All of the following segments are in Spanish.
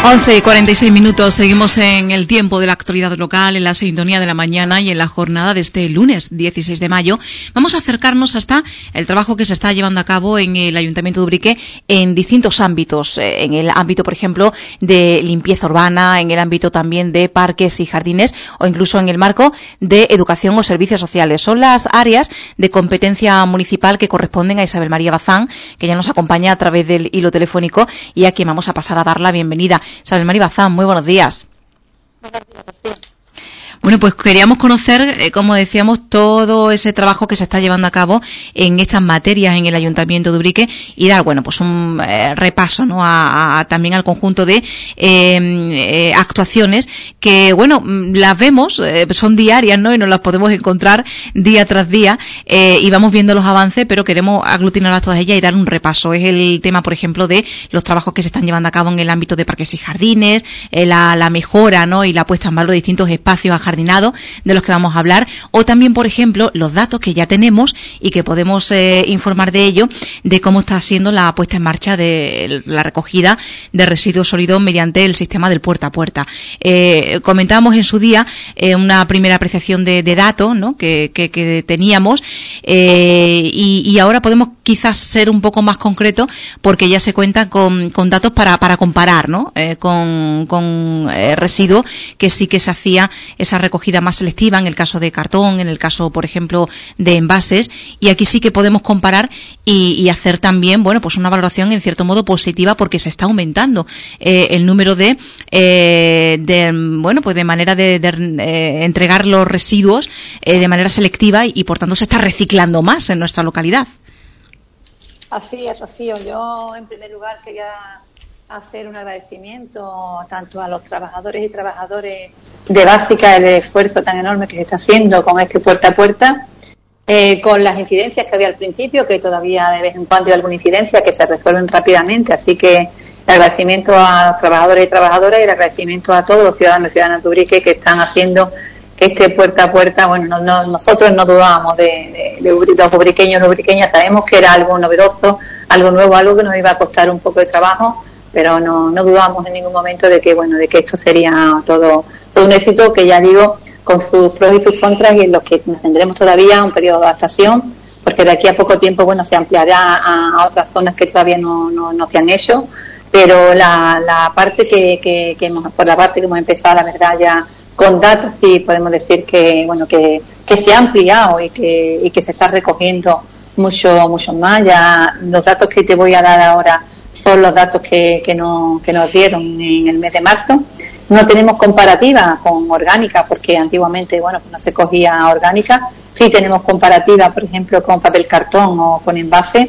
11:46, seguimos en el tiempo de la actualidad local, en la sintonía de la mañana y en la jornada de este lunes 16 de mayo. Vamos a acercarnos hasta el trabajo que se está llevando a cabo en el Ayuntamiento de Ubrique en distintos ámbitos, en el ámbito, por ejemplo, de limpieza urbana, en el ámbito también de parques y jardines o incluso en el marco de educación o servicios sociales. Son las áreas de competencia municipal que corresponden a Isabel María Bazán, que ya nos acompaña a través del hilo telefónico y a quien vamos a pasar a dar la bienvenida. Isabel María Bazán, muy buenos días. Bueno, pues queríamos conocer, como decíamos, todo ese trabajo que se está llevando a cabo en estas materias en el Ayuntamiento de Ubrique y dar, bueno, pues un repaso, ¿no? También al conjunto de actuaciones que, bueno, las vemos, son diarias, ¿no? Y nos las podemos encontrar día tras día y vamos viendo los avances, pero queremos aglutinarlas todas ellas y dar un repaso. Es el tema, por ejemplo, de los trabajos que se están llevando a cabo en el ámbito de parques y jardines, la mejora, ¿no? Y la puesta en valor de distintos espacios de los que vamos a hablar, o también, por ejemplo, los datos que ya tenemos y que podemos informar de ello, de cómo está siendo la puesta en marcha de la recogida de residuos sólidos mediante el sistema del puerta a puerta. Comentábamos en su día una primera apreciación de datos, ¿no? que teníamos y ahora podemos quizás ser un poco más concretos porque ya se cuenta con datos para comparar, ¿no? Con residuos que sí que se hacía esa recogida más selectiva en el caso de cartón, en el caso, por ejemplo, de envases, y aquí sí que podemos comparar y hacer también, bueno, pues una valoración en cierto modo positiva porque se está aumentando el número de bueno, pues de manera de entregar los residuos de manera selectiva y por tanto se está reciclando más en nuestra localidad. Así es, Rocío. Yo en primer lugar quería hacer un agradecimiento tanto a los trabajadores y trabajadores de Básica, el esfuerzo tan enorme que se está haciendo con este puerta a puerta, con las incidencias que había al principio, que todavía de vez en cuando hay alguna incidencia que se resuelven rápidamente, así que el agradecimiento a los trabajadores y trabajadoras y el agradecimiento a todos los ciudadanos y ciudadanas de Ubrique que están haciendo que este puerta a puerta, bueno, nosotros no dudábamos de los ubriqueños y ubriqueñas, sabemos que era algo novedoso, algo nuevo, algo que nos iba a costar un poco de trabajo, pero no dudamos en ningún momento de que esto sería todo un éxito, que ya digo, con sus pros y sus contras, y en los que tendremos todavía un periodo de adaptación, porque de aquí a poco tiempo, bueno, se ampliará a otras zonas que todavía no se han hecho, pero la parte que hemos empezado, la verdad, ya con datos sí podemos decir que se ha ampliado y que se está recogiendo mucho más. Ya los datos que te voy a dar ahora son los datos que nos dieron en el mes de marzo. No tenemos comparativa con orgánica porque antiguamente no se cogía orgánica. Sí tenemos comparativa, por ejemplo, con papel cartón o con envase,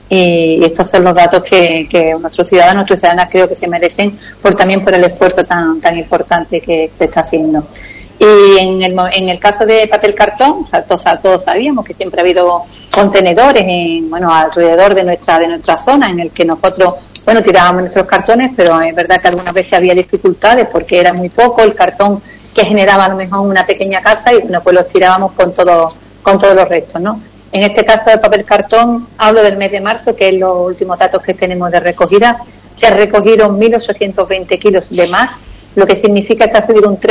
y estos son los datos que nuestros ciudadanos, nuestras ciudadanas creo que se merecen también por el esfuerzo tan importante que se está haciendo. Y en el caso de papel cartón, todos sabíamos que siempre ha habido contenedores alrededor de nuestra zona en el que nosotros tirábamos nuestros cartones, pero es verdad que algunas veces había dificultades porque era muy poco el cartón que generaba a lo mejor una pequeña casa y pues los tirábamos con todos los restos, ¿no? En este caso del papel cartón, hablo del mes de marzo, que es los últimos datos que tenemos de recogida. Se han recogido 1.820 kilos de más, lo que significa que ha subido un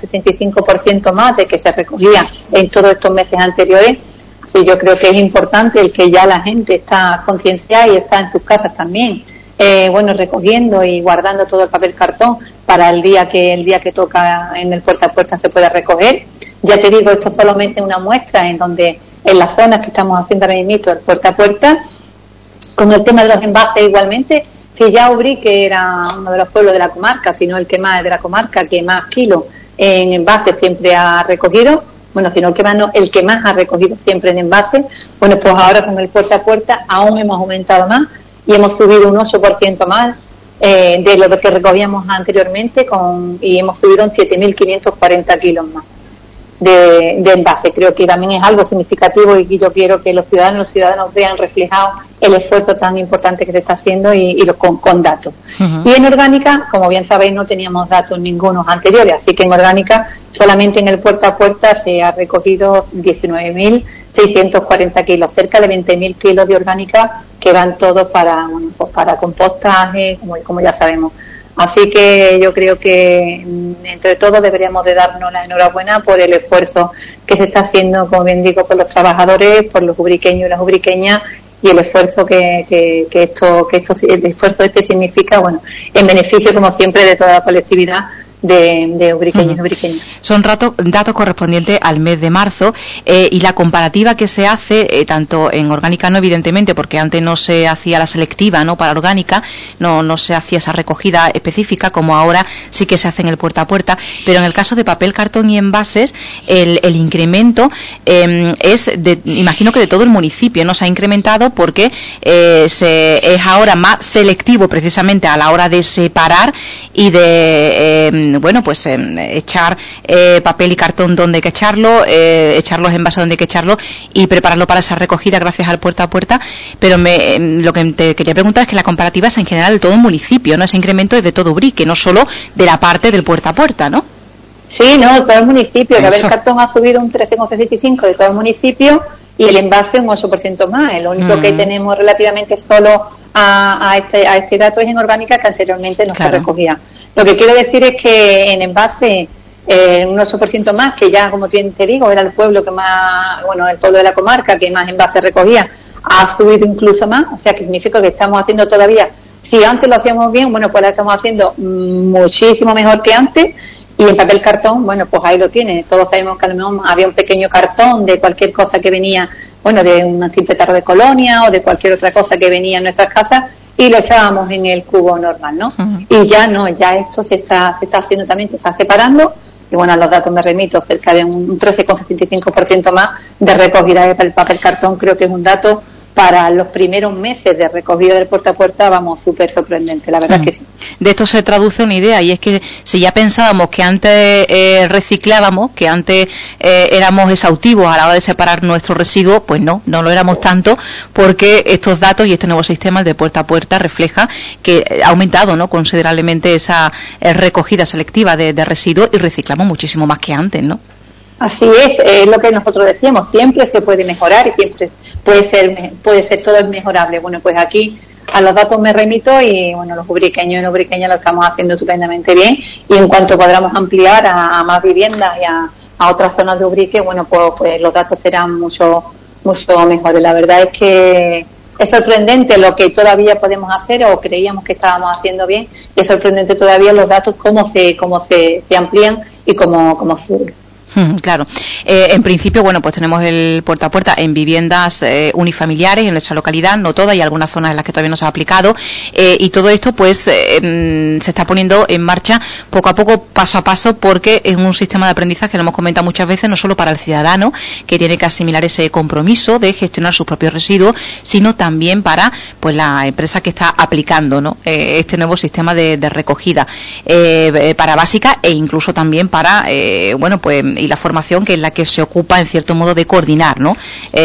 13,75% más de que se recogía en todos estos meses anteriores. Así yo creo que es importante el que ya la gente está concienciada y está en sus casas también, recogiendo y guardando todo el papel cartón para el día que toca en el puerta a puerta se pueda recoger. Ya te digo, esto es solamente una muestra en las zonas que estamos haciendo ahora mismo el puerta a puerta. Con el tema de los envases igualmente, si ya Ubrique era uno de los pueblos de la comarca, sino el que más de la comarca, que más kilos en envases siempre ha recogido, el que más ha recogido siempre en envases, pues ahora con el puerta a puerta aún hemos aumentado más y hemos subido un 8% más de lo que recogíamos anteriormente y hemos subido un 7.540 kilos más de envase. Creo que también es algo significativo y yo quiero que los ciudadanos vean reflejado el esfuerzo tan importante que se está haciendo y con datos. Uh-huh. Y en orgánica, como bien sabéis, no teníamos datos ningunos anteriores, así que en orgánica solamente en el puerta a puerta se ha recogido 19.640 kilos, cerca de 20.000 kilos de orgánica que van todos para compostaje, como ya sabemos. Así que yo creo que entre todos deberíamos de darnos la enhorabuena por el esfuerzo que se está haciendo, como bien digo, por los trabajadores, por los ubriqueños y las ubriqueñas, y el esfuerzo que el esfuerzo significa, bueno, en beneficio, como siempre, de toda la colectividad de ubriqueños y ubriqueñas. Son datos correspondientes al mes de marzo, y la comparativa que se hace, tanto en orgánica, no evidentemente, porque antes no se hacía la selectiva, no para orgánica, no se hacía esa recogida específica, como ahora sí que se hace en el puerta a puerta, pero en el caso de papel, cartón y envases, el incremento es imagino que de todo el municipio, no se ha incrementado porque es ahora más selectivo precisamente a la hora de separar y de echar papel y cartón donde hay que echarlo, echar los envases donde hay que echarlo y prepararlo para esa recogida gracias al puerta a puerta. Pero lo que te quería preguntar es que la comparativa es en general de todo el municipio, ¿no? Ese incremento es de todo Ubrique, no solo de la parte del puerta a puerta, ¿no? Sí, no, de todo el municipio. El cartón ha subido un 13,65% de todo el municipio y el envase un 8% más. Lo único que tenemos relativamente solo a este dato es en orgánica, que anteriormente no se recogía. Lo que quiero decir es que en envase un 8% más, que ya, como te digo, era el pueblo que más, el pueblo de la comarca que más envase recogía, ha subido incluso más, o sea que significa que estamos haciendo todavía, si antes lo hacíamos bien, pues lo estamos haciendo muchísimo mejor que antes. Y en papel cartón, pues ahí lo tiene. Todos sabemos que a lo mejor había un pequeño cartón de cualquier cosa que venía, de un simple tarro de colonia o de cualquier otra cosa que venía en nuestras casas, y lo echábamos en el cubo normal, ¿no? Y ya no, ya esto se está haciendo también, se está separando, y a los datos me remito, cerca de un 13,75% más de recogida de papel cartón. Creo que es un dato para los primeros meses de recogida del puerta a puerta, súper sorprendente, la verdad es que sí. De esto se traduce una idea, y es que si ya pensábamos que antes reciclábamos, que antes éramos exhaustivos a la hora de separar nuestros residuos, pues no lo éramos tanto, porque estos datos y este nuevo sistema, el de puerta a puerta, refleja que ha aumentado, ¿no?, considerablemente esa recogida selectiva de residuos, y reciclamos muchísimo más que antes, ¿no? Así es lo que nosotros decíamos, siempre se puede mejorar y siempre puede ser todo es mejorable. Pues aquí a los datos me remito, y los ubriqueños y no ubriqueñas lo estamos haciendo estupendamente bien, y en cuanto podamos ampliar a más viviendas y a otras zonas de Ubrique, pues los datos serán mucho mejores. La verdad es que es sorprendente lo que todavía podemos hacer, o creíamos que estábamos haciendo bien, y es sorprendente todavía los datos cómo se amplían y cómo suben. Claro. En principio, pues tenemos el puerta a puerta en viviendas unifamiliares en nuestra localidad, no todas, hay algunas zonas en las que todavía no se ha aplicado, y todo esto se está poniendo en marcha poco a poco, paso a paso, porque es un sistema de aprendizaje que lo hemos comentado muchas veces, no solo para el ciudadano, que tiene que asimilar ese compromiso de gestionar sus propios residuos, sino también para la empresa que está aplicando, ¿no?, este nuevo sistema de recogida para básica, e incluso también para y la formación, que es la que se ocupa en cierto modo de coordinar, ¿no?,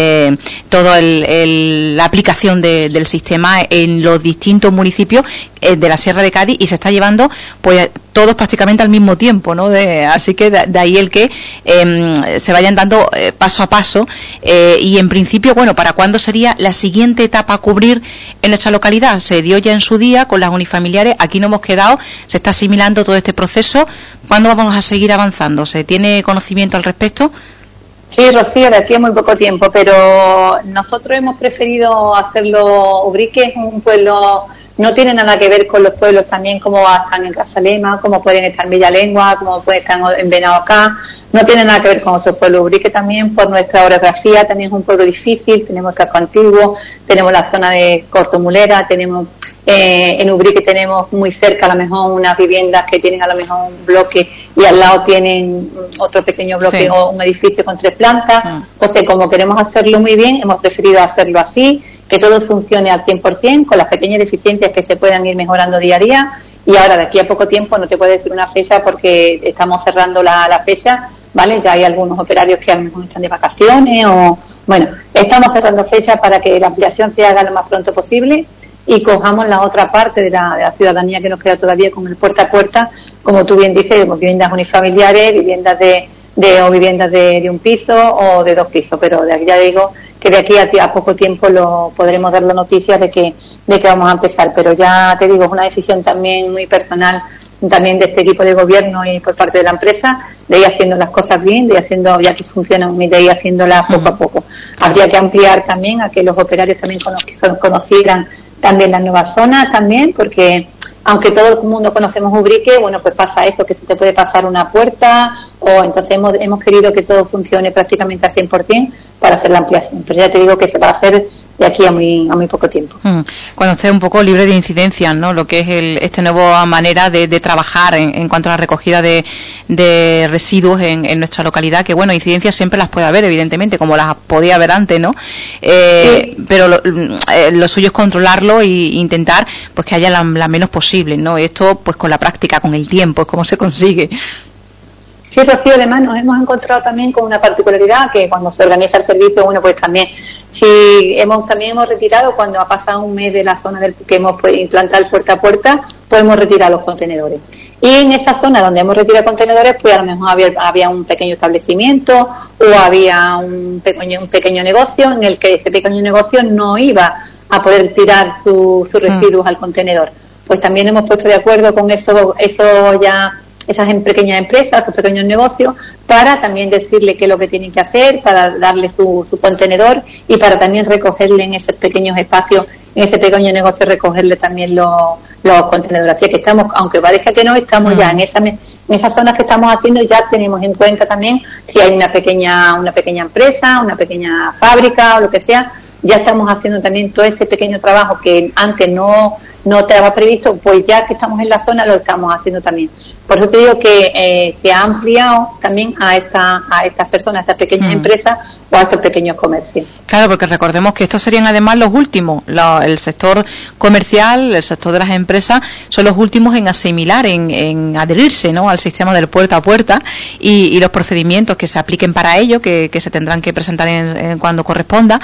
toda la aplicación del sistema en los distintos municipios de la Sierra de Cádiz, y se está llevando todos prácticamente al mismo tiempo, ¿no? Así que de ahí el que se vayan dando paso a paso, y en principio, ¿para cuándo sería la siguiente etapa a cubrir en nuestra localidad? Se dio ya en su día con las unifamiliares, aquí no hemos quedado, se está asimilando todo este proceso. ¿Cuándo vamos a seguir avanzando? ¿Se tiene conocimiento al respecto? Sí, Rocío, de aquí a muy poco tiempo, pero nosotros hemos preferido hacerlo. Ubrique es un pueblo, no tiene nada que ver con los pueblos también como están en Grazalema, como pueden estar en Villalengua, como pueden estar en Benaucá, no tiene nada que ver con otros pueblos. Ubrique también, por nuestra orografía, también es un pueblo difícil, tenemos el casco antiguo, tenemos la zona de Cortomulera, tenemos en Ubrique tenemos muy cerca a lo mejor unas viviendas que tienen a lo mejor un bloque, y al lado tienen otro pequeño bloque, sí, o un edificio con 3 plantas. Entonces, como queremos hacerlo muy bien, hemos preferido hacerlo así, que todo funcione al 100%, con las pequeñas deficiencias que se puedan ir mejorando día a día. Y ahora, de aquí a poco tiempo, no te puedo decir una fecha porque estamos cerrando la fecha, ¿vale? Ya hay algunos operarios que a lo mejor están de vacaciones, estamos cerrando fechas para que la ampliación se haga lo más pronto posible, y cojamos la otra parte de la ciudadanía que nos queda todavía con el puerta a puerta, como tú bien dices, viviendas unifamiliares, viviendas de un piso o de 2 pisos, pero de aquí ya digo que de aquí a poco tiempo lo podremos dar la noticia de que vamos a empezar. Pero ya te digo, es una decisión también muy personal, también de este equipo de gobierno y por parte de la empresa, de ir haciendo las cosas bien, de ir haciendo, ya que funcionan, de ir haciéndolas poco a poco. Habría que ampliar también a que los operarios también conocieran también las nuevas zonas también, porque aunque todo el mundo conocemos Ubrique, bueno, pues pasa eso, que se te puede pasar una puerta, o entonces hemos querido que todo funcione prácticamente al 100% para hacer la ampliación. Pero ya te digo que se va a hacer de aquí a muy poco tiempo. Cuando esté un poco libre de incidencias, ¿no? Lo que es esta nueva manera de trabajar en cuanto a la recogida de residuos en nuestra localidad, que bueno, incidencias siempre las puede haber, evidentemente, como las podía haber antes, ¿no? Sí. Pero lo suyo es controlarlo e intentar pues que haya la menos posible, ¿no? Esto pues con la práctica, con el tiempo, es como se consigue. Sí, Rocío, además nos hemos encontrado también con una particularidad, que cuando se organiza el servicio, bueno, pues también también hemos retirado, cuando ha pasado un mes de la zona que hemos implantado el puerta a puerta, pues hemos retirado los contenedores. Y en esa zona donde hemos retirado contenedores, pues a lo mejor había un pequeño establecimiento o había un pequeño negocio en el que ese pequeño negocio no iba a poder tirar sus residuos al contenedor. Pues también hemos puesto de acuerdo con esas pequeñas empresas, esos pequeños negocios, para también decirle qué es lo que tienen que hacer, para darle su contenedor y para también recogerle en esos pequeños espacios, en ese pequeño negocio, recogerle también los contenedores. Así que estamos, aunque parezca que no, estamos ya en esas zonas que estamos haciendo, ya tenemos en cuenta también si hay una pequeña empresa, una pequeña fábrica o lo que sea, ya estamos haciendo también todo ese pequeño trabajo que antes no estaba previsto, pues ya que estamos en la zona lo estamos haciendo también. Por eso te digo que se ha ampliado también a estas personas, a estas pequeñas empresas o a estos pequeños comercios. Claro, porque recordemos que estos serían además los últimos. El sector comercial, el sector de las empresas, son los últimos en asimilar, en adherirse, ¿no?, al sistema del puerta a puerta y los procedimientos que se apliquen para ello, que se tendrán que presentar cuando corresponda.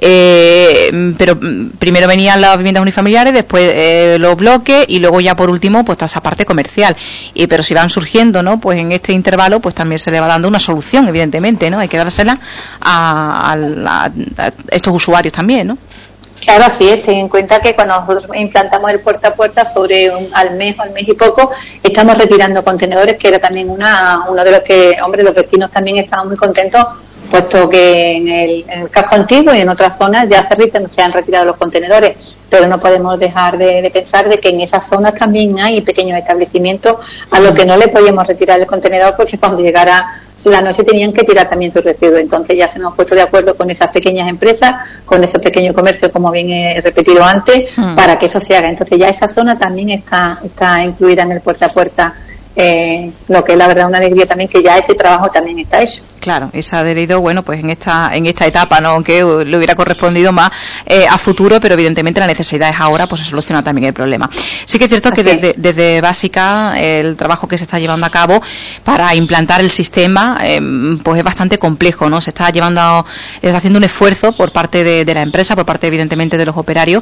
Pero primero venían las viviendas unifamiliares, después los bloques y luego ya por último pues toda esa parte comercial. Pero si van surgiendo, ¿no?, pues en este intervalo pues también se le va dando una solución, evidentemente, ¿no? Hay que dársela a estos usuarios también, ¿no? Claro, así es. Ten en cuenta que cuando nosotros implantamos el puerta a puerta, al mes y poco, estamos retirando contenedores, que era también uno de los que, hombre, los vecinos también estaban muy contentos, puesto que en el casco antiguo y en otras zonas ya se han retirado los contenedores. Pero no podemos dejar de pensar de que en esas zonas también hay pequeños establecimientos a los que no le podíamos retirar el contenedor, porque cuando llegara la noche tenían que tirar también sus residuos. Entonces ya se nos ha puesto de acuerdo con esas pequeñas empresas, con esos pequeños comercios, como bien he repetido antes, para que eso se haga. Entonces ya esa zona también está incluida en el puerta a puerta, lo que es la verdad una alegría también, que ya ese trabajo también está hecho. Claro, y se ha adherido, bueno, pues en esta etapa, ¿no?, aunque le hubiera correspondido más a futuro, pero evidentemente la necesidad es ahora, pues se soluciona también el problema. Sí que es cierto que desde Básica el trabajo que se está llevando a cabo para implantar el sistema pues es bastante complejo, ¿no? Se está haciendo un esfuerzo por parte de la empresa, por parte evidentemente de los operarios,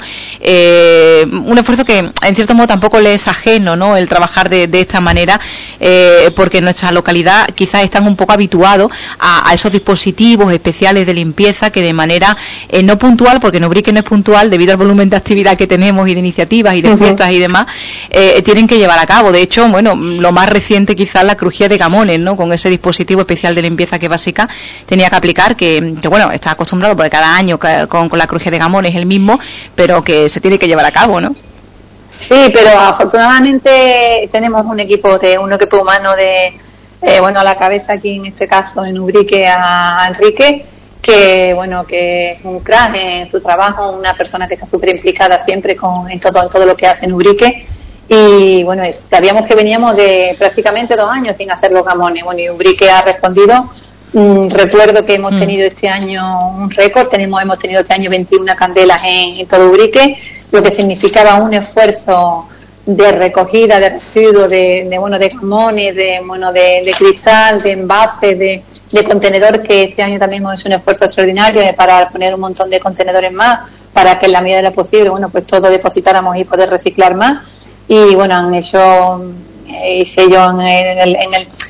un esfuerzo que en cierto modo tampoco le es ajeno, ¿no?, el trabajar de esta manera, porque en nuestra localidad quizás están un poco habituados a esos dispositivos especiales de limpieza que de manera no puntual, porque en Ubrique no es puntual debido al volumen de actividad que tenemos y de iniciativas y de fiestas y demás, tienen que llevar a cabo. De hecho, bueno, lo más reciente quizás la crujía de Gamones, ¿no?, con ese dispositivo especial de limpieza que Básica tenía que aplicar, que bueno, está acostumbrado porque cada año con la crujía de Gamones es el mismo, pero que se tiene que llevar a cabo, ¿no? Sí, pero afortunadamente tenemos un equipo humano a la cabeza aquí en este caso en Ubrique a Enrique, que es un crack en su trabajo, una persona que está súper implicada siempre en todo lo que hace en Ubrique. Y bueno, sabíamos que veníamos de prácticamente 2 años sin hacer los gamones. Bueno, y Ubrique ha respondido. Recuerdo que hemos tenido este año un récord, hemos tenido este año 21 candelas en todo Ubrique, lo que significaba un esfuerzo de recogida de residuos de gamones, de cristal, de envases, de contenedor, que este año también hemos hecho un esfuerzo extraordinario para poner un montón de contenedores más, para que en la medida de lo posible, pues todo depositáramos y poder reciclar más. Y bueno, han hecho, hice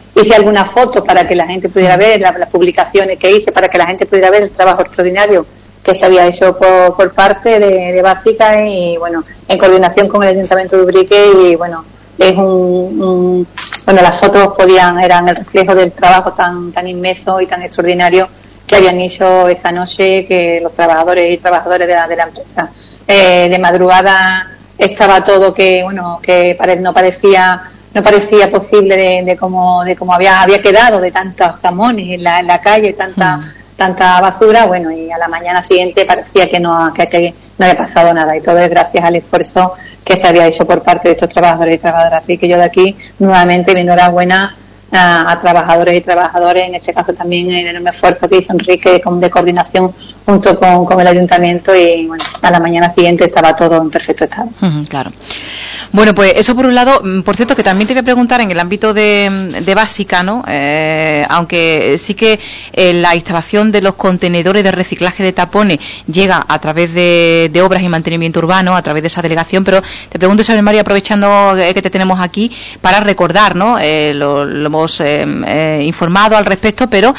algunas fotos para que la gente pudiera ver las publicaciones que hice, para que la gente pudiera ver el trabajo extraordinario que se había hecho por parte de Básica y bueno, en coordinación con el Ayuntamiento de Ubrique y bueno, es bueno, las fotos eran el reflejo del trabajo tan inmenso y tan extraordinario que habían hecho esa noche que los trabajadores y trabajadoras de la empresa. De madrugada estaba todo que no parecía posible de cómo había quedado, de tantos jamones en la calle, tanta basura, bueno, y a la mañana siguiente parecía que no había pasado nada, y todo es gracias al esfuerzo que se había hecho por parte de estos trabajadores y trabajadoras. Así que yo de aquí nuevamente mi enhorabuena a trabajadores y trabajadores, en este caso también el enorme esfuerzo que hizo Enrique de coordinación junto con el ayuntamiento, y bueno, a la mañana siguiente estaba todo en perfecto estado. Claro. Bueno, pues eso por un lado. Por cierto, que también te voy a preguntar en el ámbito de Básica, ¿no? Aunque sí que la instalación de los contenedores de reciclaje de tapones llega a través de obras y mantenimiento urbano, a través de esa delegación, pero te pregunto, Isabel María, aprovechando que te tenemos aquí, para recordar, ¿no? Lo hemos informado al respecto, pero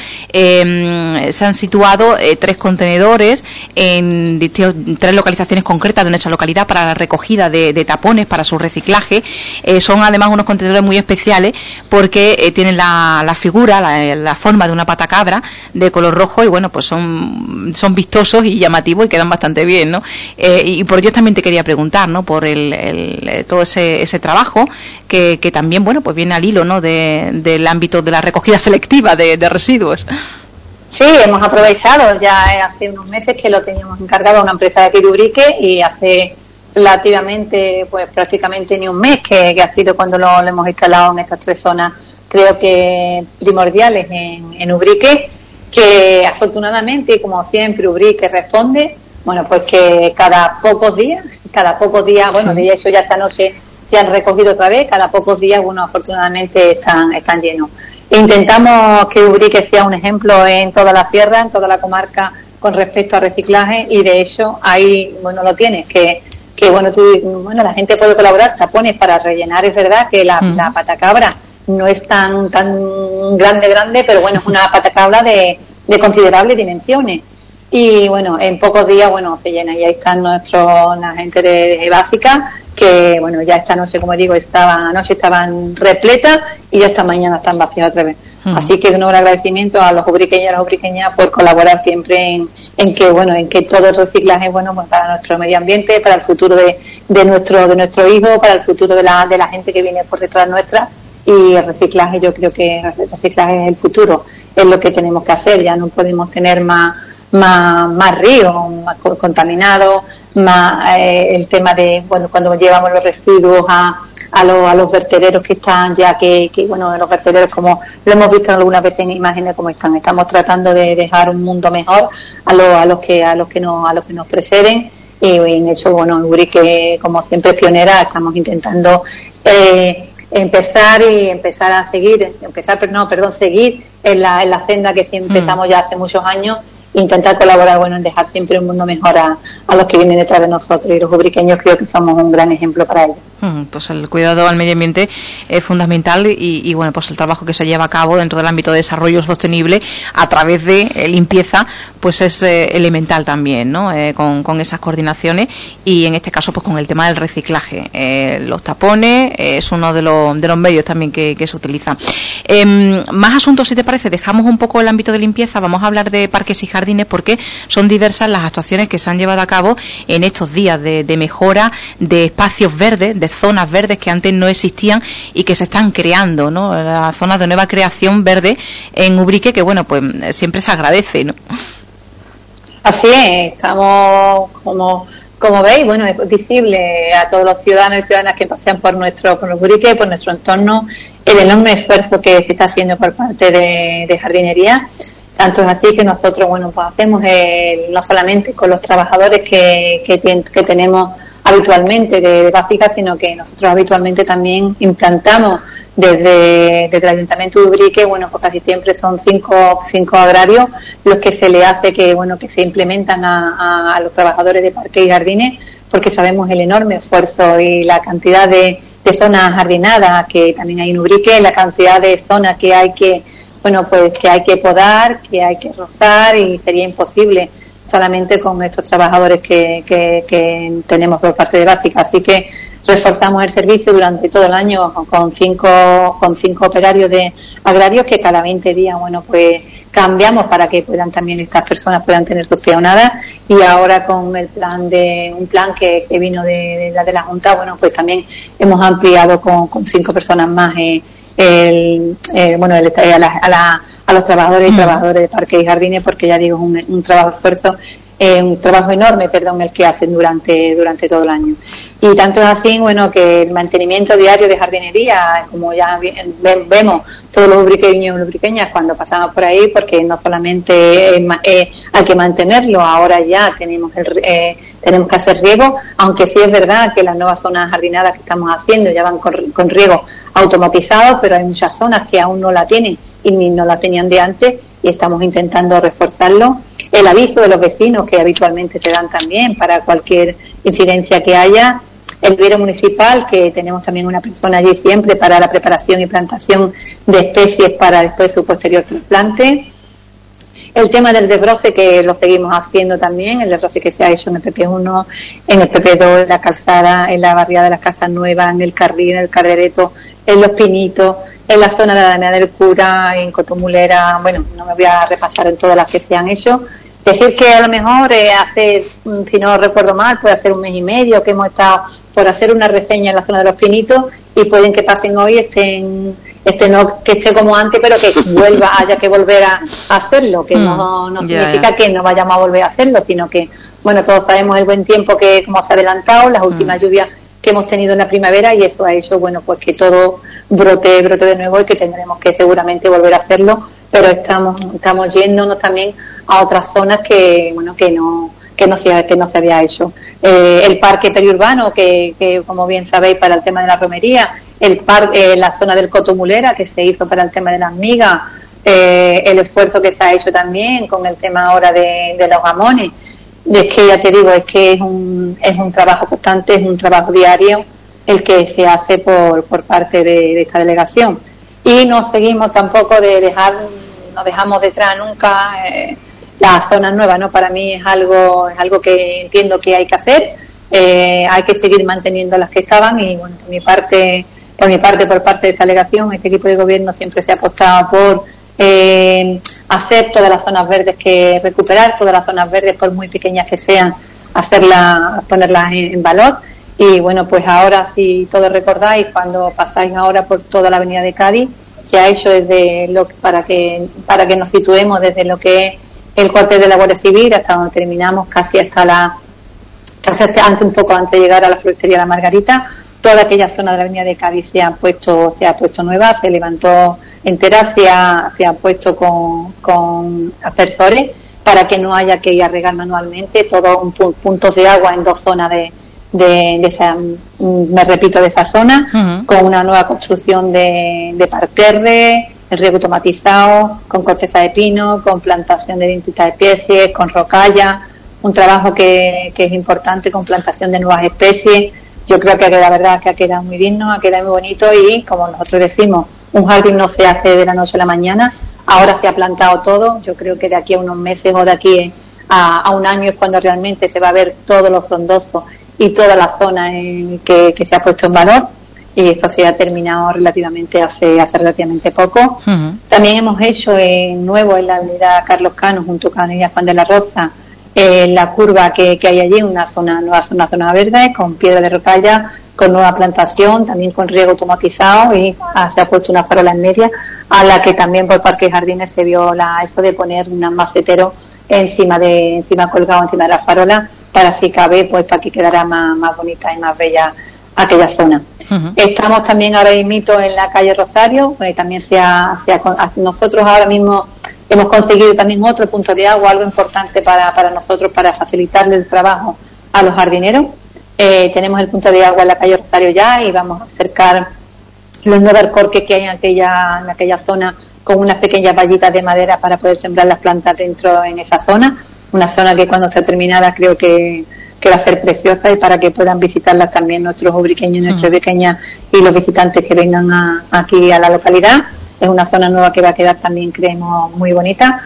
se han situado 3 contenedores en 3 localizaciones concretas de nuestra localidad para la recogida de tapones, para su reciclaje. Son además unos contenedores muy especiales porque tienen la figura, la forma de una patacabra de color rojo, y bueno, pues son vistosos y llamativos y quedan bastante bien, ¿no? Y por ello también te quería preguntar, ¿no? Por todo ese trabajo que también, bueno, pues viene al hilo, ¿no? Del ámbito de la recogida selectiva de residuos. Sí, hemos aprovechado, ya hace unos meses que lo teníamos encargado a una empresa de aquí de Ubrique, y hace relativamente, pues prácticamente ni un mes que ha sido cuando lo hemos instalado en estas 3 zonas, creo que primordiales en Ubrique, que afortunadamente, como siempre, Ubrique responde, bueno, pues que cada pocos días, bueno, de hecho ya esta noche se han recogido otra vez, cada pocos días, bueno, afortunadamente están llenos. Intentamos que Ubrique sea un ejemplo en toda la sierra, en toda la comarca, con respecto a reciclaje, y de hecho ahí, bueno, lo tienes, que bueno, la gente puede colaborar, tapones para rellenar, es verdad que la patacabra no es tan grande, pero bueno, es una patacabra de considerables dimensiones. Y bueno, en pocos días, bueno, se llena, y ahí están la gente de Básica, que bueno, ya esta noche, como digo, anoche estaban repletas y ya esta mañana están vacías otra vez. Así que de nuevo un agradecimiento a los ubriqueños y a las ubriqueñas por colaborar siempre en que todo el reciclaje es bueno, pues para nuestro medio ambiente, para el futuro de nuestro hijo, para el futuro de la gente que viene por detrás nuestra. Y el reciclaje, yo creo que el reciclaje es el futuro, es lo que tenemos que hacer. Ya no podemos tener más ríos, más contaminados, más el tema de, bueno, cuando llevamos los residuos a los vertederos que están ya, que bueno, los vertederos, como lo hemos visto algunas veces en imágenes, como estamos tratando de dejar un mundo mejor a los que nos preceden. Y en eso, bueno, en Ubrique, como siempre pionera, estamos intentando seguir en la senda que siempre empezamos ya hace muchos años, intentar colaborar, bueno, en dejar siempre un mundo mejor a los que vienen detrás de nosotros, y los ubriqueños creo que somos un gran ejemplo para ello. Pues el cuidado al medio ambiente es fundamental, y bueno, pues el trabajo que se lleva a cabo dentro del ámbito de desarrollo sostenible a través de limpieza, pues es elemental también, ¿no? Con esas coordinaciones, y en este caso pues con el tema del reciclaje. Los tapones es uno de los medios también que se utilizan. Más asuntos, si te parece, dejamos un poco el ámbito de limpieza, vamos a hablar de parques y jardines, porque son diversas las actuaciones que se han llevado a cabo en estos días de mejora de espacios verdes, de zonas verdes que antes no existían y que se están creando, ¿no? Las zonas de nueva creación verde en Ubrique, que bueno, pues siempre se agradece, ¿no? Así es, estamos como veis, bueno, es visible a todos los ciudadanos y ciudadanas que pasean por Ubrique, por nuestro entorno, el enorme esfuerzo que se está haciendo por parte de jardinería. Tanto es así que nosotros, bueno, pues hacemos no solamente con los trabajadores que tenemos habitualmente de Básica, sino que nosotros habitualmente también implantamos desde el Ayuntamiento de Ubrique, bueno, pues casi siempre son cinco agrarios los que se le hace que se implementan a los trabajadores de parques y jardines, porque sabemos el enorme esfuerzo y la cantidad de zonas jardinadas que también hay en Ubrique, la cantidad de zonas que hay que podar, que hay que rozar, y sería imposible solamente con estos trabajadores que tenemos por parte de Básica. Así que reforzamos el servicio durante todo el año con cinco operarios de agrarios que cada 20 días, bueno, pues cambiamos para que puedan también estas personas puedan tener sus peonadas, y ahora con el un plan que vino de la Junta, bueno, pues también hemos ampliado con 5 personas más a los trabajadores y trabajadoras de parques y jardines, porque ya digo, es un trabajo enorme, el que hacen durante todo el año. Y tanto es así, bueno, que el mantenimiento diario de jardinería, como ya vemos todos los lubriqueños y lubriqueñas cuando pasamos por ahí, porque no solamente hay que mantenerlo, ahora ya tenemos que hacer riego, aunque sí es verdad que las nuevas zonas jardinadas que estamos haciendo ya van con riego automatizado, pero hay muchas zonas que aún no la tienen y ni no la tenían de antes, y estamos intentando reforzarlo. El aviso de los vecinos que habitualmente te dan también para cualquier incidencia que haya. El vivero municipal, que tenemos también una persona allí siempre para la preparación y plantación de especies para después su posterior trasplante. El tema del desbroce, que lo seguimos haciendo también, el desbroce que se ha hecho en el PP1, en el PP2, en la calzada, en la barriada de las Casas Nuevas, en el Carril, en el Cardereto, en Los Pinitos, en la zona de la Alameda del Cura, en Cotomulera. Bueno, no me voy a repasar en todas las que se han hecho. Decir que a lo mejor hace, si no recuerdo mal, puede hacer 1 mes y medio que hemos estado por hacer una reseña en la zona de Los Pinitos, y pueden que pasen hoy, no que esté como antes, pero que haya que volver a hacerlo, que no significa que no vayamos a volver a hacerlo, sino que, bueno, todos sabemos el buen tiempo que como se ha adelantado, las últimas lluvias que hemos tenido en la primavera, y eso ha hecho, bueno, pues que todo brote de nuevo, y que tendremos que seguramente volver a hacerlo, pero estamos yéndonos también a otras zonas que no se había hecho. El parque periurbano, que como bien sabéis, para el tema de la romería, la zona del Cotomulera, que se hizo para el tema de las migas, el esfuerzo que se ha hecho también con el tema ahora de los gamones. Es que ya te digo, es que es un trabajo constante, es un trabajo diario el que se hace por parte de esta delegación. Y no seguimos tampoco no dejamos detrás nunca las zonas nuevas, ¿no? Para mí es algo que entiendo que hay que hacer. Hay que seguir manteniendo las que estaban, y bueno, por mi parte, por parte de esta delegación, este equipo de gobierno siempre se ha apostado por hacer todas las zonas verdes, que recuperar todas las zonas verdes, por muy pequeñas que sean, ponerlas en valor. Y bueno, pues ahora, si todos recordáis, cuando pasáis ahora por toda la avenida de Cádiz, se ha hecho para que nos situemos desde lo que es el cuartel de la Guardia Civil hasta donde terminamos, casi un poco antes de llegar a la floristería La Margarita. Toda aquella zona de la avenida de Cádiz se ha puesto nueva, se levantó entera, se ha puesto con aspersores para que no haya que ir a regar manualmente, todos puntos de agua en 2 zonas de esa zona, con una nueva construcción de parterre, el riego automatizado, con corteza de pino, con plantación de distintas especies, con rocalla, un trabajo que es importante, con plantación de nuevas especies. Yo creo que la verdad que ha quedado muy digno, ha quedado muy bonito, y como nosotros decimos, un jardín no se hace de la noche a la mañana. Ahora se ha plantado todo. Yo creo que de aquí a unos meses o de aquí a un año es cuando realmente se va a ver todo lo frondoso y toda la zona que se ha puesto en valor, y esto se ha terminado hace relativamente poco. También hemos hecho nuevo en la avenida Carlos Cano, junto con la avenida Juan de la Rosa, la curva que hay allí, una zona verde, con piedra de rocalla, con nueva plantación, también con riego automatizado, y se ha puesto una farola en media, a la que también por Parques y Jardines se vio eso de poner un macetero colgado encima de la farola, para si cabe, pues para que quedara más bonita y más bella aquella zona. Estamos también ahora mismo en la calle Rosario, también nosotros ahora mismo hemos conseguido también otro punto de agua, algo importante para nosotros, para facilitarle el trabajo a los jardineros. Tenemos el punto de agua en la calle Rosario ya, y vamos a acercar los nuevos alcorques que hay en aquella zona, con unas pequeñas vallitas de madera para poder sembrar las plantas dentro en esa zona. Una zona que cuando esté terminada creo que va a ser preciosa, y para que puedan visitarlas también nuestros ubriqueños y nuestras ubriqueñas y los visitantes que vengan aquí a la localidad. Es una zona nueva que va a quedar también, creemos, muy bonita.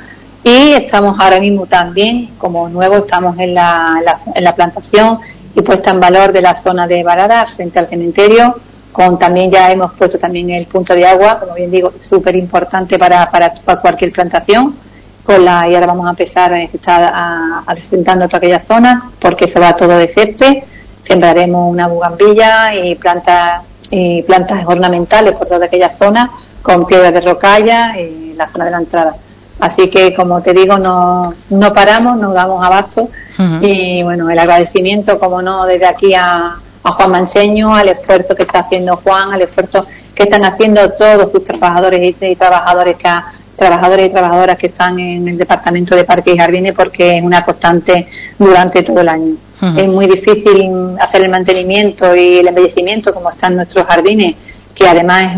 Y estamos ahora mismo también, como nuevo, estamos en la plantación y puesta en valor de la zona de Balada frente al cementerio. También ya hemos puesto también el punto de agua, como bien digo, súper importante para cualquier plantación. Y ahora vamos a empezar a asentando toda aquella zona, porque se va todo de césped. Sembraremos una bugambilla y plantas ornamentales por toda aquella zona, con piedras de rocalla y la zona de la entrada. Así que, como te digo, no paramos, no damos abasto. Uh-huh. Y bueno, el agradecimiento, como no, desde aquí a Juan Manseño, al esfuerzo que está haciendo Juan, al esfuerzo que están haciendo todos sus trabajadores y trabajadoras que están en el Departamento de Parques y Jardines, porque es una constante durante todo el año. Uh-huh. Es muy difícil hacer el mantenimiento y el embellecimiento como están nuestros jardines, que además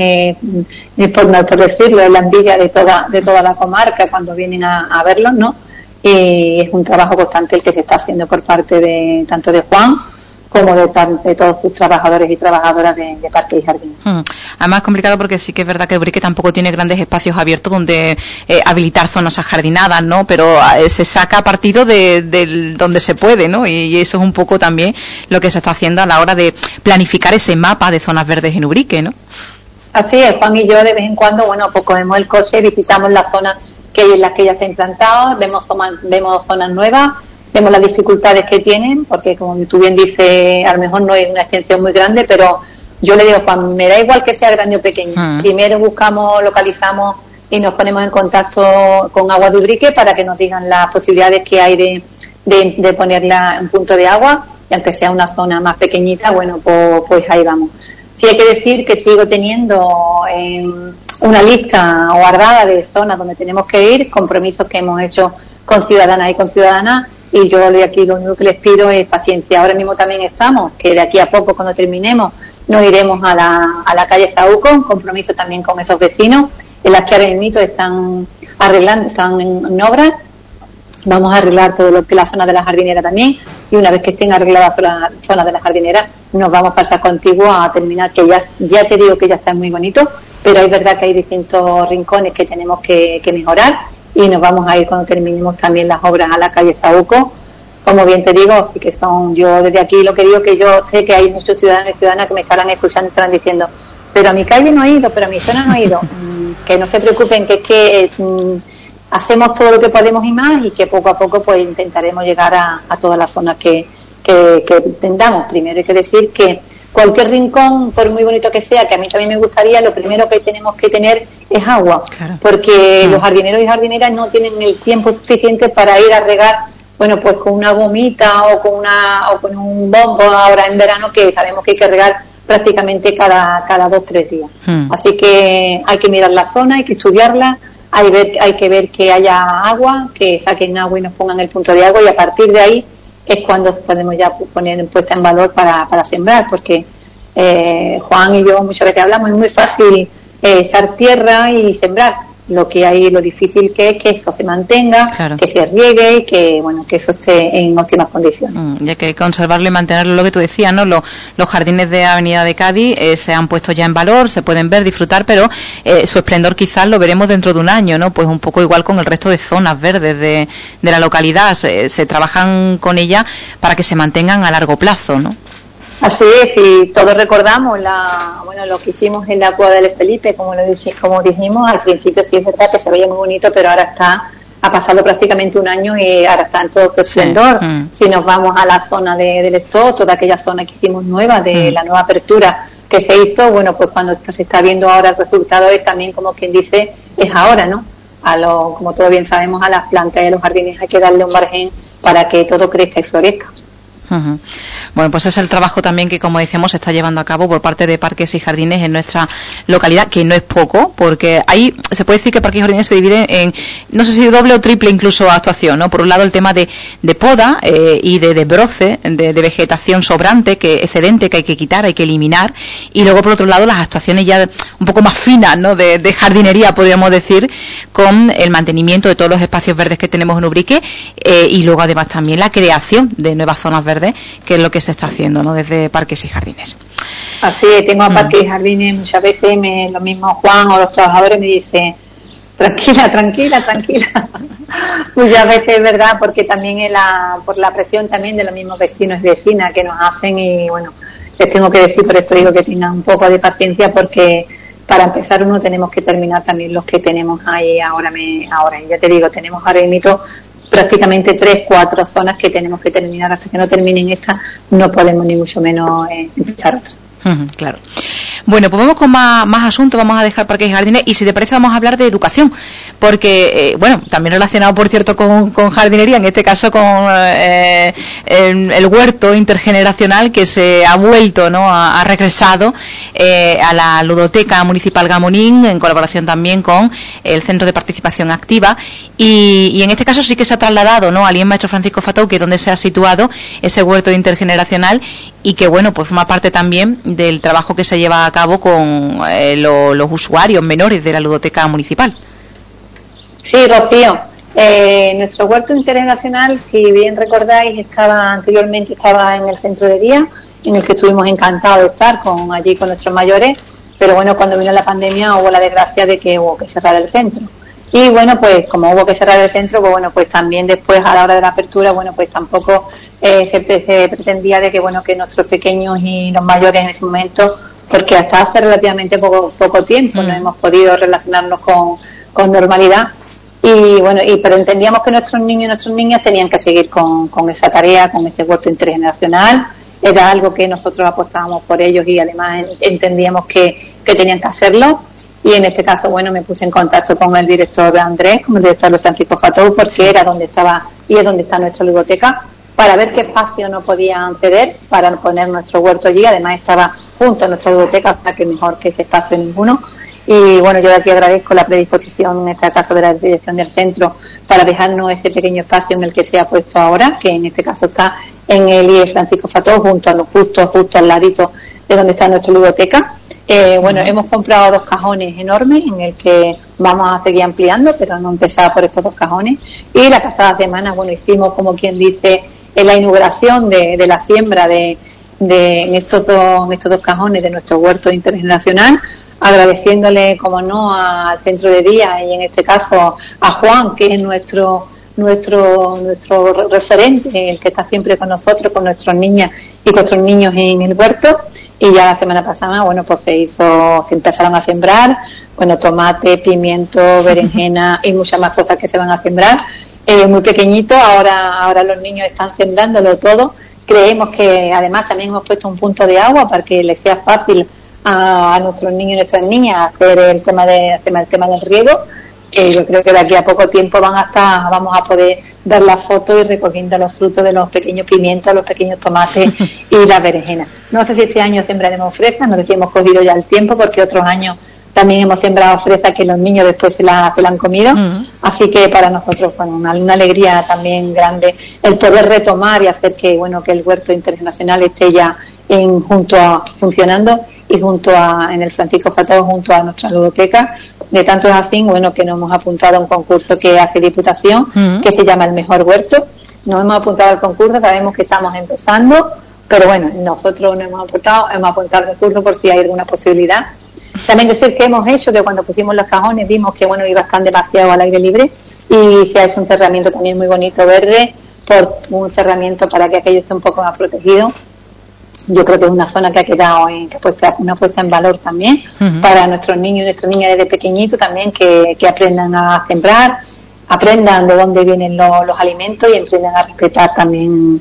por decirlo, es la envidia de toda la comarca cuando vienen a verlos, ¿no? Y es un trabajo constante el que se está haciendo por parte tanto de Juan como de todos sus trabajadores y trabajadoras de Parques y Jardines. Además es complicado porque sí que es verdad que Ubrique tampoco tiene grandes espacios abiertos donde habilitar zonas ajardinadas, ¿no? Pero se saca partido de donde se puede, ¿no? Y eso es un poco también lo que se está haciendo a la hora de planificar ese mapa de zonas verdes en Ubrique, ¿no? Así es, Juan y yo de vez en cuando, pues cogemos el coche, visitamos las zonas en las que ya está implantado, vemos zonas nuevas, vemos las dificultades que tienen, porque como tú bien dices, a lo mejor no es una extensión muy grande, pero yo le digo, Juan, me da igual que sea grande o pequeño. Primero localizamos y nos ponemos en contacto con Aguas de Ubrique para que nos digan las posibilidades que hay de ponerla en punto de agua, y aunque sea una zona más pequeñita, bueno, pues ahí vamos. Sí hay que decir que sigo teniendo una lista guardada de zonas donde tenemos que ir, compromisos que hemos hecho con ciudadanas y con ciudadanas, y yo de aquí lo único que les pido es paciencia. Ahora mismo también estamos, que de aquí a poco, cuando terminemos, nos iremos a la calle Saúco, un compromiso también con esos vecinos, en las que ahora mismo están en obras. Vamos a arreglar todo lo que es la zona de la jardinera también, y una vez que estén arregladas la zona de la jardinera, nos vamos para el casco antiguo a terminar, que ya te digo que ya está muy bonito, pero es verdad que hay distintos rincones que tenemos que mejorar, y nos vamos a ir cuando terminemos también las obras a la calle Saúco. Como bien te digo, sí que yo desde aquí lo que digo, que yo sé que hay muchos ciudadanos y ciudadanas que me estarán escuchando y estarán diciendo, pero a mi calle no he ido, pero a mi zona no he ido. Que no se preocupen, que es que hacemos todo lo que podemos y más, y que poco a poco pues intentaremos llegar a todas las zonas que tendamos. Primero hay que decir que cualquier rincón, por muy bonito que sea, que a mí también me gustaría, lo primero que tenemos que tener es agua, claro. Porque los jardineros y jardineras no tienen el tiempo suficiente para ir a regar, bueno, pues con una gomita o con un bombo ahora en verano, que sabemos que hay que regar prácticamente cada 2-3 días. Así que hay que mirar la zona, hay que estudiarla, hay que ver que haya agua, que saquen agua y nos pongan el punto de agua, y a partir de ahí es cuando podemos ya poner puesta en valor para sembrar, porque Juan y yo muchas veces hablamos, es muy fácil echar tierra y sembrar. Lo difícil que es que eso se mantenga, claro, que se riegue y que eso esté en óptimas condiciones. Ya que hay que conservarlo y mantenerlo, lo que tú decías, ¿no? Los jardines de Avenida de Cádiz se han puesto ya en valor, se pueden ver, disfrutar, pero su esplendor quizás lo veremos dentro de un año, ¿no? Pues un poco igual con el resto de zonas verdes de la localidad, se trabajan con ella para que se mantengan a largo plazo, ¿no? Así es, y todos recordamos lo que hicimos en la Cueva del Felipe, como dijimos, al principio sí es verdad que se veía muy bonito, pero ahora ha pasado prácticamente un año y ahora está en todo su esplendor. Sí. Si nos vamos a la zona del Estó, toda aquella zona que hicimos nueva, de la nueva apertura que se hizo, pues cuando se está viendo ahora el resultado es también, como quien dice, es ahora, ¿no? Como todos bien sabemos, a las plantas y a los jardines hay que darle un margen para que todo crezca y florezca. Uh-huh. Bueno, pues es el trabajo también que, como decíamos, se está llevando a cabo por parte de Parques y Jardines en nuestra localidad, que no es poco, porque ahí se puede decir que Parques y Jardines se divide en, no sé si doble o triple incluso actuación, ¿no? Por un lado el tema de poda y de desbroce, de vegetación sobrante, excedente, que hay que quitar, hay que eliminar, y luego por otro lado las actuaciones ya un poco más finas, ¿no? De jardinería, podríamos decir, con el mantenimiento de todos los espacios verdes que tenemos en Ubrique, y luego además también la creación de nuevas zonas verdes, que es lo que se está haciendo, ¿no? Desde Parques y Jardines. Así es, tengo a Parques y Jardines muchas veces, lo mismo Juan o los trabajadores me dicen, Tranquila. Muchas veces es verdad, porque también es por la presión también de los mismos vecinos y vecinas que nos hacen, y bueno, les tengo que decir, por eso digo que tengan un poco de paciencia, porque para empezar uno tenemos que terminar también los que tenemos ahí ahora. Ya te digo, tenemos ahora mismo prácticamente 3-4 zonas que tenemos que terminar. Hasta que no terminen estas no podemos ni mucho menos empezar otras. Claro. Bueno, pues vamos con más asuntos. Vamos a dejar parques y jardines, y si te parece vamos a hablar de educación, porque bueno, también relacionado por cierto con jardinería, en este caso con el huerto intergeneracional que se ha vuelto, ¿no? Ha regresado a la Ludoteca Municipal Gamonín, en colaboración también con el Centro de Participación Activa, y en este caso sí que se ha trasladado, ¿no?, al IEM Maestro Francisco Fatou, que es donde se ha situado ese huerto intergeneracional, y que bueno, pues forma parte también del trabajo que se lleva a cabo con los usuarios menores de la Ludoteca Municipal. Sí, Rocío, nuestro huerto intergeneracional, si bien recordáis, anteriormente estaba en el centro de día, en el que estuvimos encantados de estar allí con nuestros mayores, pero bueno, cuando vino la pandemia hubo la desgracia de que hubo que cerrar el centro. Y bueno, pues como hubo que cerrar el centro, pues bueno, pues también después a la hora de la apertura, bueno, pues tampoco se pretendía de que, bueno, que nuestros pequeños y los mayores en ese momento, porque hasta hace relativamente poco tiempo no hemos podido relacionarnos con normalidad, y bueno, pero entendíamos que nuestros niños y nuestras niñas tenían que seguir con esa tarea, con ese huerto intergeneracional. Era algo que nosotros apostábamos por ellos, y además entendíamos que tenían que hacerlo. Y en este caso, bueno, me puse en contacto con el director Andrés, con el director de Francisco Fatou, porque era donde estaba y es donde está nuestra biblioteca, para ver qué espacio no podían ceder para poner nuestro huerto allí. Además estaba junto a nuestra biblioteca, o sea que mejor que ese espacio ninguno. Y bueno, yo de aquí agradezco la predisposición, en este caso de la dirección del centro, para dejarnos ese pequeño espacio en el que se ha puesto ahora, que en este caso está en el IE Francisco Fatou, justo al ladito de donde está nuestra biblioteca. Bueno, hemos comprado 2 cajones enormes en el que vamos a seguir ampliando, pero hemos empezado por estos 2 cajones. Y la pasada semana, bueno, hicimos, como quien dice, la inauguración de la siembra en estos dos cajones de nuestro huerto intergeneracional, agradeciéndole, como no, al centro de día, y en este caso a Juan, que es nuestro referente, el que está siempre con nosotros, con nuestras niñas y con nuestros niños en el huerto. Y ya la semana pasada, bueno, pues se empezaron a sembrar, bueno, tomate, pimiento, berenjena y muchas más cosas que se van a sembrar. Muy pequeñito, ahora los niños están sembrándolo todo. Creemos que además también hemos puesto un punto de agua para que les sea fácil a nuestros niños y nuestras niñas hacer el tema del riego. Yo creo que de aquí a poco tiempo vamos a poder ver las fotos y recogiendo los frutos de los pequeños pimientos, los pequeños tomates y las berenjenas. No sé si este año sembraremos fresas, no sé si hemos cogido ya el tiempo, porque otros años también hemos sembrado fresas que los niños después se la han comido. Así que para nosotros fue una alegría también grande el poder retomar y hacer que el huerto intergeneracional esté ya funcionando, y en el Francisco Fatou, junto a nuestra biblioteca. De tanto es así, que nos hemos apuntado a un concurso que hace Diputación, que se llama El Mejor Huerto. Nos hemos apuntado al concurso, sabemos que estamos empezando, pero bueno, nosotros nos hemos apuntado al concurso por si hay alguna posibilidad. También decir que hemos hecho que cuando pusimos los cajones vimos que iba a estar demasiado al aire libre, y se ha hecho un cerramiento también muy bonito verde, por un cerramiento para que aquello esté un poco más protegido. Yo creo que es una zona que ha quedado una puesta en valor también para nuestros niños y nuestras niñas desde pequeñitos también, que aprendan a sembrar, aprendan de dónde vienen los alimentos, y aprendan a respetar también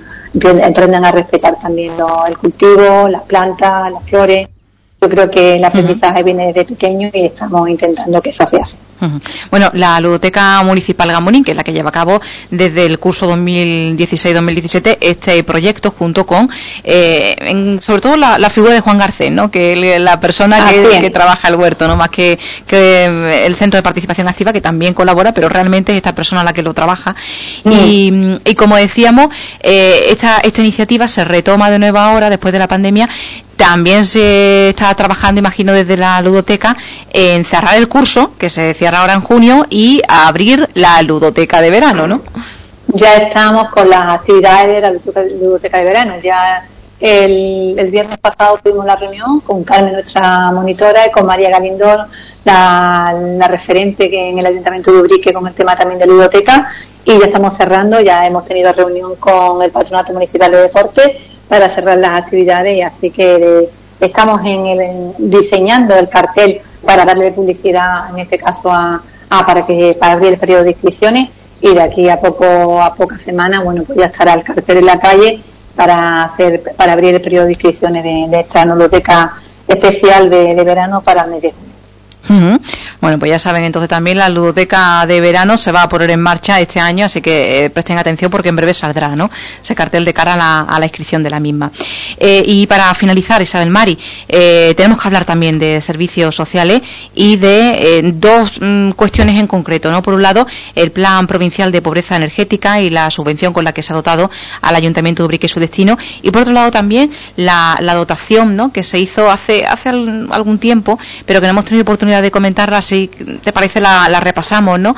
el cultivo, las plantas, las flores. Yo creo que el aprendizaje viene desde pequeño, y estamos intentando que eso sea así. Bueno, la Ludoteca Municipal Gamonín, que es la que lleva a cabo desde el curso 2016-2017 este proyecto, junto con sobre todo la figura de Juan Garcés, ¿no?, que es la persona que trabaja el huerto, no más que el Centro de Participación Activa, que también colabora, pero realmente es esta persona la que lo trabaja. Y como decíamos, esta iniciativa se retoma de nuevo ahora después de la pandemia. También se está trabajando, imagino, desde la ludoteca en cerrar el curso, que se cierra ahora en junio, y a abrir la ludoteca de verano, ¿no? Ya estamos con las actividades de la ludoteca de verano. Ya el viernes pasado tuvimos la reunión con Carmen, nuestra monitora, y con María Galindor, la referente que en el Ayuntamiento de Ubrique con el tema también de ludoteca, y ya estamos cerrando, ya hemos tenido reunión con el Patronato Municipal de Deportes para cerrar las actividades, y así que estamos diseñando el cartel para darle publicidad, en este caso para abrir el periodo de inscripciones, y de aquí a pocas semanas, bueno, pues ya estará el cartel en la calle para abrir el periodo de inscripciones de esta ludoteca especial de verano para el mes de junio. Bueno, pues ya saben, entonces también la ludoteca de verano se va a poner en marcha este año, así que presten atención porque en breve saldrá, ¿no?, ese cartel de cara a la inscripción de la misma. Y para finalizar, Isabel Mari, tenemos que hablar también de servicios sociales y de dos cuestiones en concreto, ¿no? Por un lado, el Plan Provincial de Pobreza Energética y la subvención con la que se ha dotado al Ayuntamiento de Ubrique y su destino, y por otro lado también la dotación, ¿no?, que se hizo hace algún tiempo, pero que no hemos tenido oportunidad de comentarla. Si te parece la repasamos, ¿no?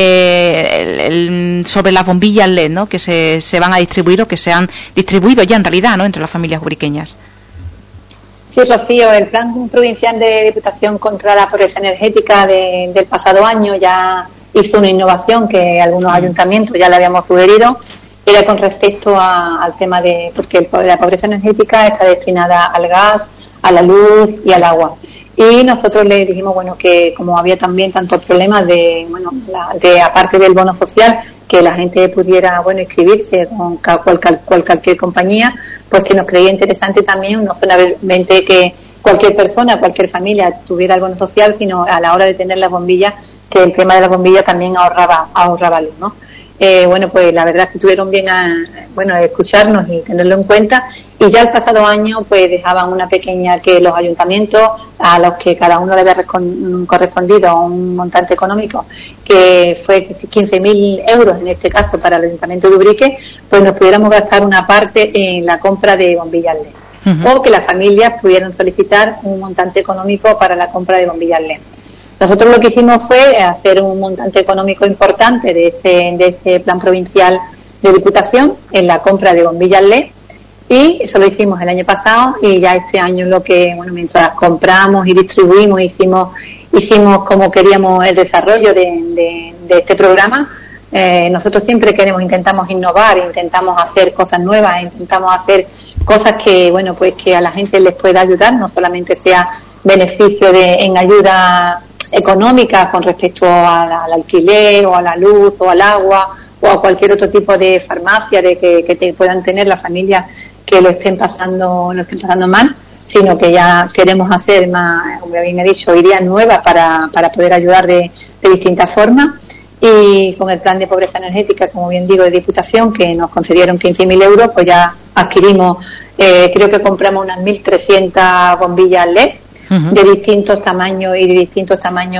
Sobre las bombillas LED, ¿no?, que se van a distribuir o que se han distribuido ya en realidad, ¿no?, entre las familias ubriqueñas. Sí, Rocío, el Plan Provincial de Diputación contra la Pobreza Energética del pasado año ya hizo una innovación que algunos ayuntamientos ya le habíamos sugerido, era con respecto al tema porque la pobreza energética está destinada al gas, a la luz y al agua. Y nosotros le dijimos, bueno, que como había también tantos problemas de aparte del bono social, que la gente pudiera, bueno, inscribirse con cualquier compañía, pues que nos creía interesante también, no solamente que cualquier persona, cualquier familia tuviera el bono social, sino a la hora de tener las bombillas, que el tema de las bombillas también ahorraba luz, ¿no? Bueno, pues la verdad es que tuvieron bien a escucharnos y tenerlo en cuenta, y ya el pasado año pues dejaban una pequeña, que los ayuntamientos a los que cada uno le había correspondido un montante económico que fue 15.000 euros en este caso para el Ayuntamiento de Ubrique, pues nos pudiéramos gastar una parte en la compra de bombillas LED, o que las familias pudieran solicitar un montante económico para la compra de bombillas LED. Nosotros lo que hicimos fue hacer un montante económico importante de ese plan provincial de Diputación en la compra de bombillas LED, y eso lo hicimos el año pasado, y ya este año mientras compramos y distribuimos, hicimos como queríamos el desarrollo de este programa. Nosotros siempre intentamos innovar, intentamos hacer cosas nuevas, intentamos hacer cosas que, pues que a la gente les pueda ayudar, no solamente sea beneficio en ayuda económica con respecto al alquiler o a la luz o al agua o a cualquier otro tipo de farmacia que te puedan tener las familias que lo estén pasando mal, sino que ya queremos hacer más, como bien he dicho, ideas nuevas para poder ayudar de distintas formas. Y con el plan de pobreza energética, como bien digo, de Diputación, que nos concedieron 15.000 euros, pues ya adquirimos, creo que compramos unas 1.300 bombillas LED de distintos tamaños, y de distintos tamaños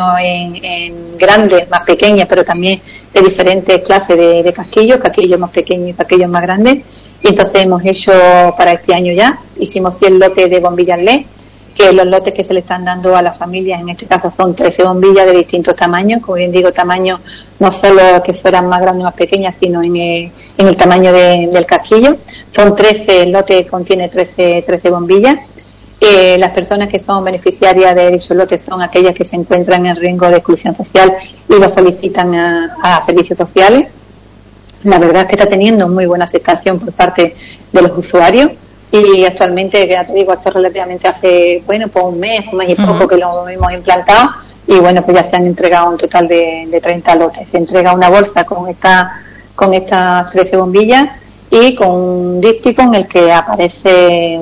en grandes, más pequeñas, pero también de diferentes clases de casquillos más pequeños y casquillos más grandes. Y entonces hemos hecho para este año ya, hicimos 100 lotes de bombillas LED, que los lotes que se le están dando a las familias, en este caso son 13 bombillas de distintos tamaños, como bien digo, tamaños no solo que fueran más grandes o más pequeñas, sino en el tamaño del casquillo. Son 13 lotes, contiene 13 bombillas. Las personas que son beneficiarias de dichos lotes son aquellas que se encuentran en riesgo de exclusión social y lo solicitan a servicios sociales. La verdad es que está teniendo muy buena aceptación por parte de los usuarios, y actualmente, ya te digo, esto relativamente hace, pues un mes y poco que lo hemos implantado, y pues ya se han entregado un total de 30 lotes. Se entrega una bolsa con estas 13 bombillas y con un díptico en el que aparece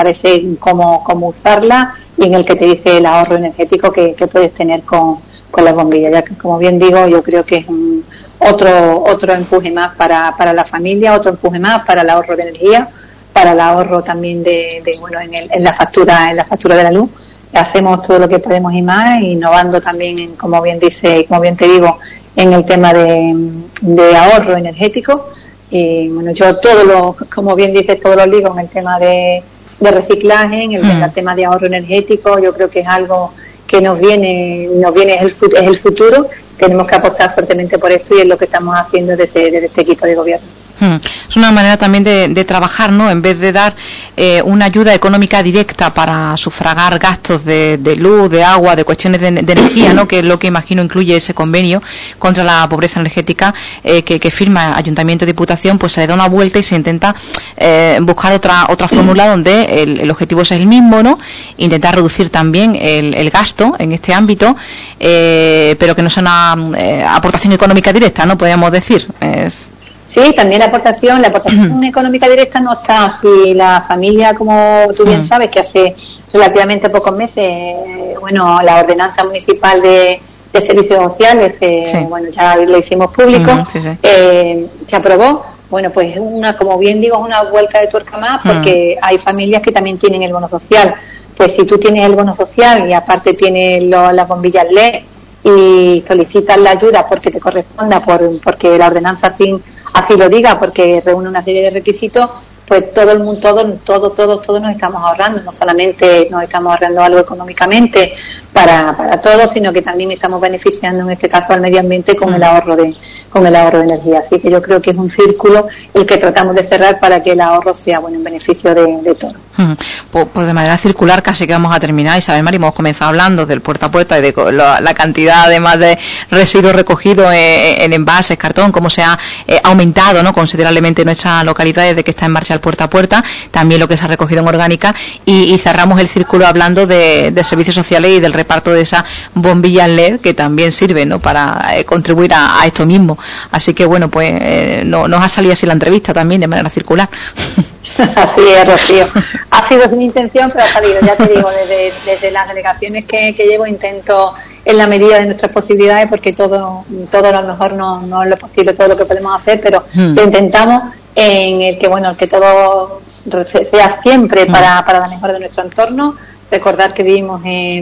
cómo usarla, y en el que te dice el ahorro energético que puedes tener con las bombillas, ya que, como bien digo, yo creo que es otro empuje más para la familia, otro empuje más para el ahorro de energía, para el ahorro también en la factura de la luz. Hacemos todo lo que podemos y más, innovando también como bien dice y como bien te digo, en el tema de ahorro energético. Y yo como bien dices, todo lo ligo en el tema de reciclaje, en el tema de ahorro energético. Yo creo que es algo que nos viene es el futuro. Tenemos que apostar fuertemente por esto, y es lo que estamos haciendo desde este equipo de gobierno. Es una manera también de trabajar, ¿no? En vez de dar una ayuda económica directa para sufragar gastos de luz, de agua, de cuestiones de energía, ¿no? Que es lo que imagino incluye ese convenio contra la pobreza energética que firma Ayuntamiento y Diputación, pues se le da una vuelta y se intenta buscar otra fórmula donde el objetivo es el mismo, ¿no? Intentar reducir también el gasto en este ámbito, pero que no sea una aportación económica directa, ¿no? Podríamos decir. Sí, también la aportación económica directa no está. Si la familia, como tú bien sabes, que hace relativamente pocos meses, la ordenanza municipal de servicios sociales, bueno, ya lo hicimos público, se aprobó. Bueno, pues como bien digo, es una vuelta de tuerca más, porque hay familias que también tienen el bono social. Pues si tú tienes el bono social y aparte tienes las bombillas LED y solicitas la ayuda porque te corresponda, porque la ordenanza así lo diga, porque reúne una serie de requisitos, pues todo el mundo, todos nos estamos ahorrando. No solamente nos estamos ahorrando algo económicamente para todos, sino que también estamos beneficiando en este caso al medio ambiente con el ahorro de energía. Así que yo creo que es un círculo el que tratamos de cerrar para que el ahorro sea en beneficio de todos. Pues de manera circular casi que vamos a terminar. Isabel Mari, hemos comenzado hablando del puerta a puerta y de la cantidad además de residuos recogidos en envases, cartón, cómo se ha aumentado, ¿no?, considerablemente en nuestra localidad desde que está en marcha el puerta a puerta, también lo que se ha recogido en orgánica, y cerramos el círculo hablando de servicios sociales y del reparto de esas bombillas LED que también sirven, ¿no?, para contribuir a esto mismo. Así que bueno, pues nos ha salido así la entrevista también de manera circular. Así es, Rocío. Ha sido sin intención, pero ha salido. Ya te digo, desde las delegaciones que llevo intento en la medida de nuestras posibilidades, porque todo a lo mejor no es lo posible, todo lo que podemos hacer, pero lo intentamos en el que todo sea siempre para la mejora de nuestro entorno. Recordar que vivimos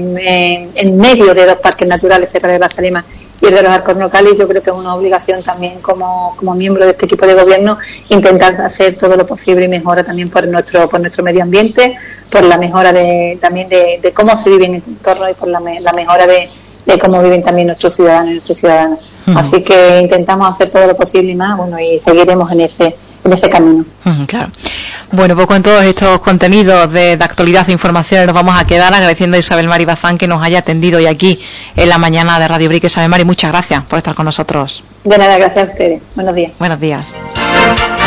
en medio de dos parques naturales, Serra de las Calemas y el de los Alcornocales, y yo creo que es una obligación también como miembro de este equipo de gobierno intentar hacer todo lo posible y mejora también por nuestro medio ambiente, por la mejora también de cómo se vive en este entorno y por la mejora de cómo viven también nuestros ciudadanos y nuestras ciudadanas. Así que intentamos hacer todo lo posible y más, y seguiremos en ese camino. Claro. Bueno, pues con todos estos contenidos de actualidad e información nos vamos a quedar agradeciendo a Isabel Mari Bazán que nos haya atendido hoy aquí en la mañana de Radio Brick. Isabel Mari, muchas gracias por estar con nosotros. De nada, gracias a ustedes. Buenos días. Buenos días.